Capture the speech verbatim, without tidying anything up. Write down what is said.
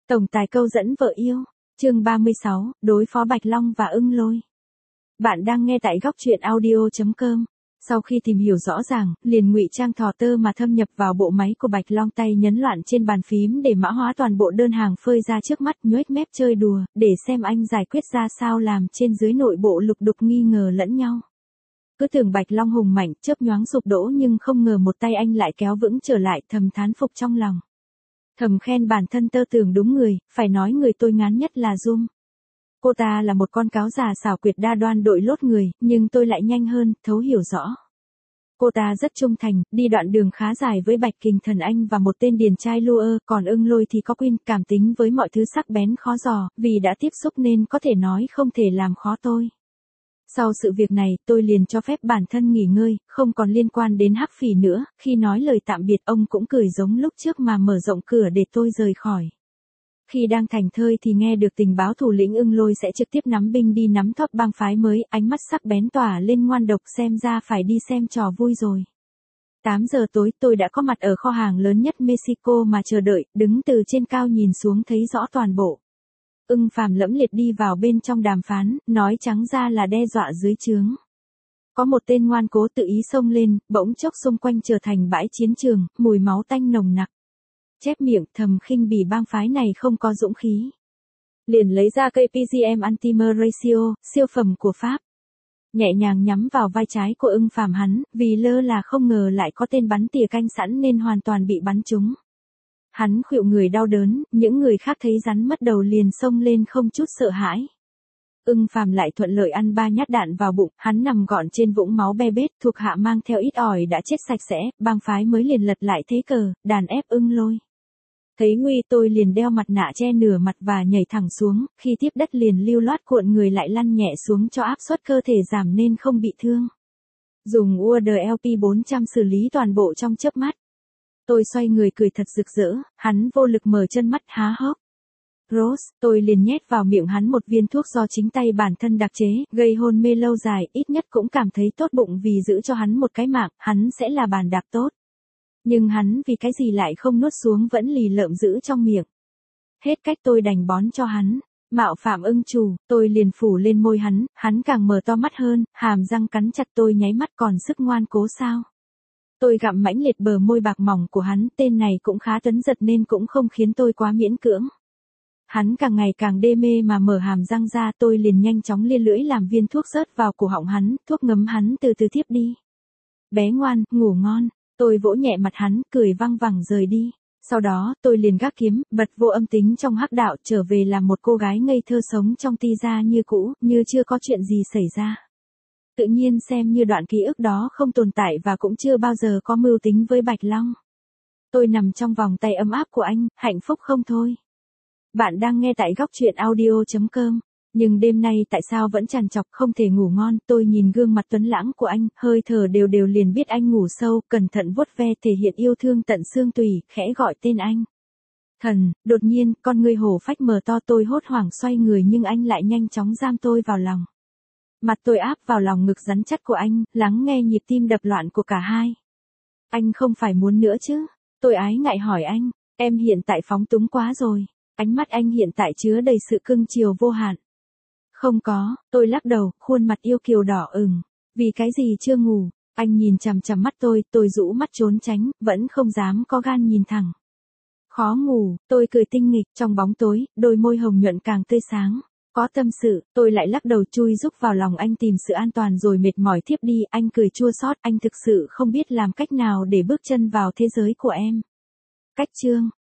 Tổng tài câu dẫn vợ yêu, chương ba mươi sáu, đối phó Bạch Long và ưng lôi. Bạn đang nghe tại góc truyện audio.com. Sau khi tìm hiểu rõ ràng, liền ngụy trang thò tơ mà thâm nhập vào bộ máy của Bạch Long, tay nhấn loạn trên bàn phím để mã hóa toàn bộ đơn hàng phơi ra trước mắt, nhoếch mép chơi đùa, để xem anh giải quyết ra sao, làm trên dưới nội bộ lục đục nghi ngờ lẫn nhau. Cứ tưởng Bạch Long hùng mạnh, chớp nhoáng sụp đổ, nhưng không ngờ một tay anh lại kéo vững trở lại, thầm thán phục trong lòng. Thầm khen bản thân tơ tưởng đúng người, phải nói người tôi ngán nhất là Dung. Cô ta là một con cáo già xảo quyệt đa đoan đội lốt người, nhưng tôi lại nhanh hơn, thấu hiểu rõ. Cô ta rất trung thành, đi đoạn đường khá dài với Bạch Kình Thần Anh và một tên điền trai Lua, còn ưng lôi thì có Quyên, cảm tính với mọi thứ sắc bén khó dò, vì đã tiếp xúc nên có thể nói không thể làm khó tôi. Sau sự việc này, tôi liền cho phép bản thân nghỉ ngơi, không còn liên quan đến Hắc Phỉ nữa. Khi nói lời tạm biệt, ông cũng cười giống lúc trước mà mở rộng cửa để tôi rời khỏi. Khi đang thảnh thơi thì nghe được tình báo thủ lĩnh ưng lôi sẽ trực tiếp nắm binh đi nắm thóp bang phái mới, ánh mắt sắc bén tỏa lên ngoan độc, xem ra phải đi xem trò vui rồi. tám giờ tối tôi đã có mặt ở kho hàng lớn nhất Mexico mà chờ đợi, đứng từ trên cao nhìn xuống thấy rõ toàn bộ. Ưng Phàm lẫm liệt đi vào bên trong đàm phán, nói trắng ra là đe dọa dưới trướng. Có một tên ngoan cố tự ý xông lên, bỗng chốc xung quanh trở thành bãi chiến trường, mùi máu tanh nồng nặc. Chép miệng thầm khinh bỉ bang phái này không có dũng khí. Liền lấy ra cây pê giê em Antimer Ratio, siêu phẩm của Pháp. Nhẹ nhàng nhắm vào vai trái của Ưng Phàm hắn, vì lơ là không ngờ lại có tên bắn tỉa canh sẵn nên hoàn toàn bị bắn trúng. Hắn khuỵu người đau đớn, những người khác thấy rắn mất đầu liền xông lên không chút sợ hãi. Ưng Phàm lại thuận lợi ăn ba nhát đạn vào bụng, hắn nằm gọn trên vũng máu be bết, thuộc hạ mang theo ít ỏi đã chết sạch sẽ, bang phái mới liền lật lại thế cờ, đàn ép ưng lôi. Thấy nguy tôi liền đeo mặt nạ che nửa mặt và nhảy thẳng xuống, khi tiếp đất liền lưu loát cuộn người lại lăn nhẹ xuống cho áp suất cơ thể giảm nên không bị thương. Dùng u a đê lờ pê bốn trăm xử lý toàn bộ trong chớp mắt. Tôi xoay người cười thật rực rỡ, hắn vô lực mở chân mắt há hốc. Rose, tôi liền nhét vào miệng hắn một viên thuốc do chính tay bản thân đặc chế, gây hôn mê lâu dài, ít nhất cũng cảm thấy tốt bụng vì giữ cho hắn một cái mạng, hắn sẽ là bàn đạp tốt. Nhưng hắn vì cái gì lại không nuốt xuống, vẫn lì lợm giữ trong miệng. Hết cách tôi đành bón cho hắn. Mạo phạm ưng chủ, tôi liền phủ lên môi hắn, hắn càng mở to mắt hơn, hàm răng cắn chặt, tôi nháy mắt, còn sức ngoan cố sao. Tôi gặm mãnh liệt bờ môi bạc mỏng của hắn, tên này cũng khá tấn giật nên cũng không khiến tôi quá miễn cưỡng. Hắn càng ngày càng đê mê mà mở hàm răng ra, tôi liền nhanh chóng lia lưỡi làm viên thuốc rớt vào cổ họng hắn, thuốc ngấm hắn từ từ thiếp đi. Bé ngoan, ngủ ngon, tôi vỗ nhẹ mặt hắn, cười văng vẳng rời đi. Sau đó, tôi liền gác kiếm, bật vô âm tính trong hắc đạo, trở về làm một cô gái ngây thơ sống trong ti gia như cũ, như chưa có chuyện gì xảy ra. Tự nhiên xem như đoạn ký ức đó không tồn tại và cũng chưa bao giờ có mưu tính với Bạch Long. Tôi nằm trong vòng tay ấm áp của anh, hạnh phúc không thôi. Bạn đang nghe tại góc truyện audio.com. Nhưng đêm nay tại sao vẫn trằn trọc không thể ngủ ngon, tôi nhìn gương mặt tuấn lãng của anh, hơi thở đều đều liền biết anh ngủ sâu, cẩn thận vuốt ve thể hiện yêu thương tận xương tủy, khẽ gọi tên anh. Thần, đột nhiên, con ngươi hổ phách mở to, tôi hốt hoảng xoay người nhưng anh lại nhanh chóng giam tôi vào lòng. Mặt tôi áp vào lòng ngực rắn chắc của anh, lắng nghe nhịp tim đập loạn của cả hai. Anh không phải muốn nữa chứ? Tôi ái ngại hỏi anh, em hiện tại phóng túng quá rồi. Ánh mắt anh hiện tại chứa đầy sự cưng chiều vô hạn. Không có, tôi lắc đầu, khuôn mặt yêu kiều đỏ ửng. Vì cái gì chưa ngủ? Anh nhìn chằm chằm mắt tôi, tôi rũ mắt trốn tránh, vẫn không dám có gan nhìn thẳng. Khó ngủ, tôi cười tinh nghịch, trong bóng tối, đôi môi hồng nhuận càng tươi sáng. Có tâm sự, tôi lại lắc đầu chui rúc vào lòng anh tìm sự an toàn rồi mệt mỏi thiếp đi, anh cười chua xót, anh thực sự không biết làm cách nào để bước chân vào thế giới của em. Cách chương